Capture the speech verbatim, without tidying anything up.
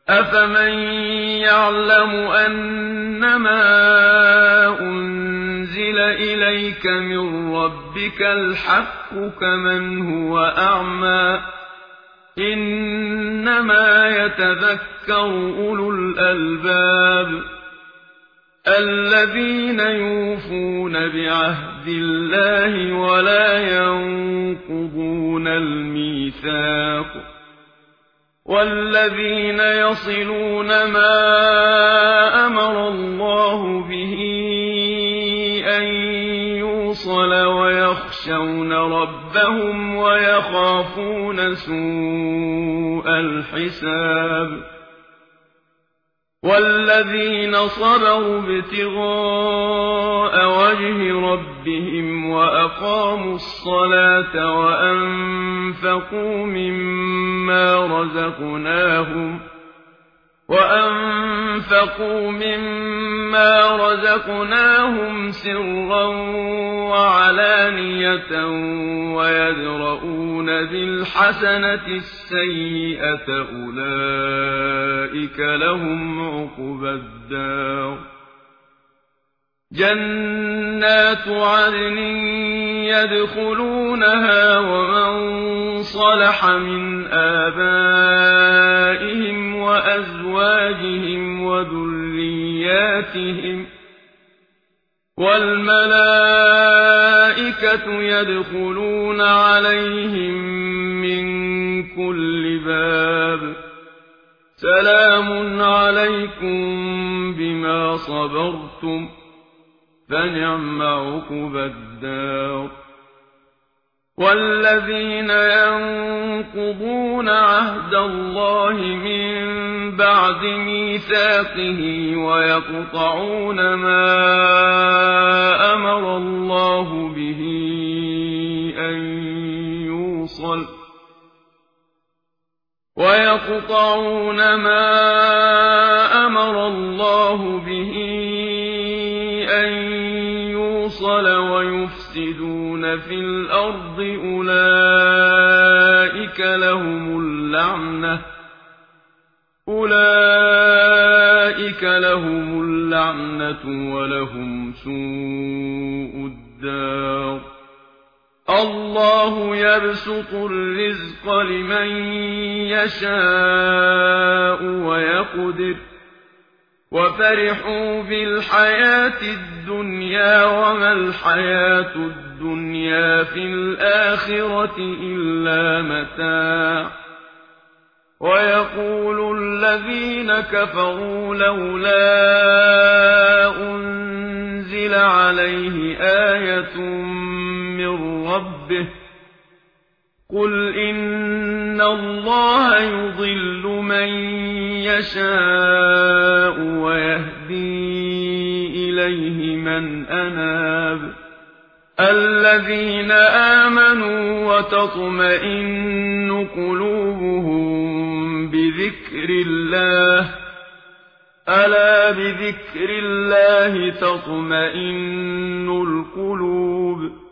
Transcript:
أفمن يعلم أنما أنزل إليك من ربك الحق كمن هو أعمى إنما يتذكر أولو الألباب الذين يوفون بعهد الله ولا ينقضون الميثاق والذين يصلون ما أمر الله به أن يوصل ويخشون ربهم ويخافون سوء الحساب والذين صبروا ابتغاء وجه ربهم وأقاموا الصلاة وأنفقوا مما رزقناهم وأنفقوا مما رزقناهم سرا وعلانية ويدرؤون بالحسنة السيئة أولئك لهم عقبى الدار جنات عدن يدخلونها ومن صلح من آبائهم وأزواجهم وذرياتهم والملائكة يدخلون عليهم من كل باب سلام عليكم بما صبرتم فنعم عقبى الدار والذين ينقضون عهد الله من بعد ميثاقه ويقطعون ما أمر الله به أن يوصل ويقطعون ما أمر الله به أن يوصل ويفسدون في الأرض أولئك لهم اللعنة أولئك لهم اللعنة ولهم سوء الدار الله يبسط الرزق لمن يشاء ويقدر وفرحوا بالحياة الدنيا وما الحياة الدنيا في الآخرة إلا متاع ويقول الذين كفروا لولا أنزل عليه آية من ربه قل إن الله يضل من يشاء ويهدي إليه من أناب الذين آمنوا وتطمئن قلوبهم بذكر الله ألا بذكر الله تطمئن القلوب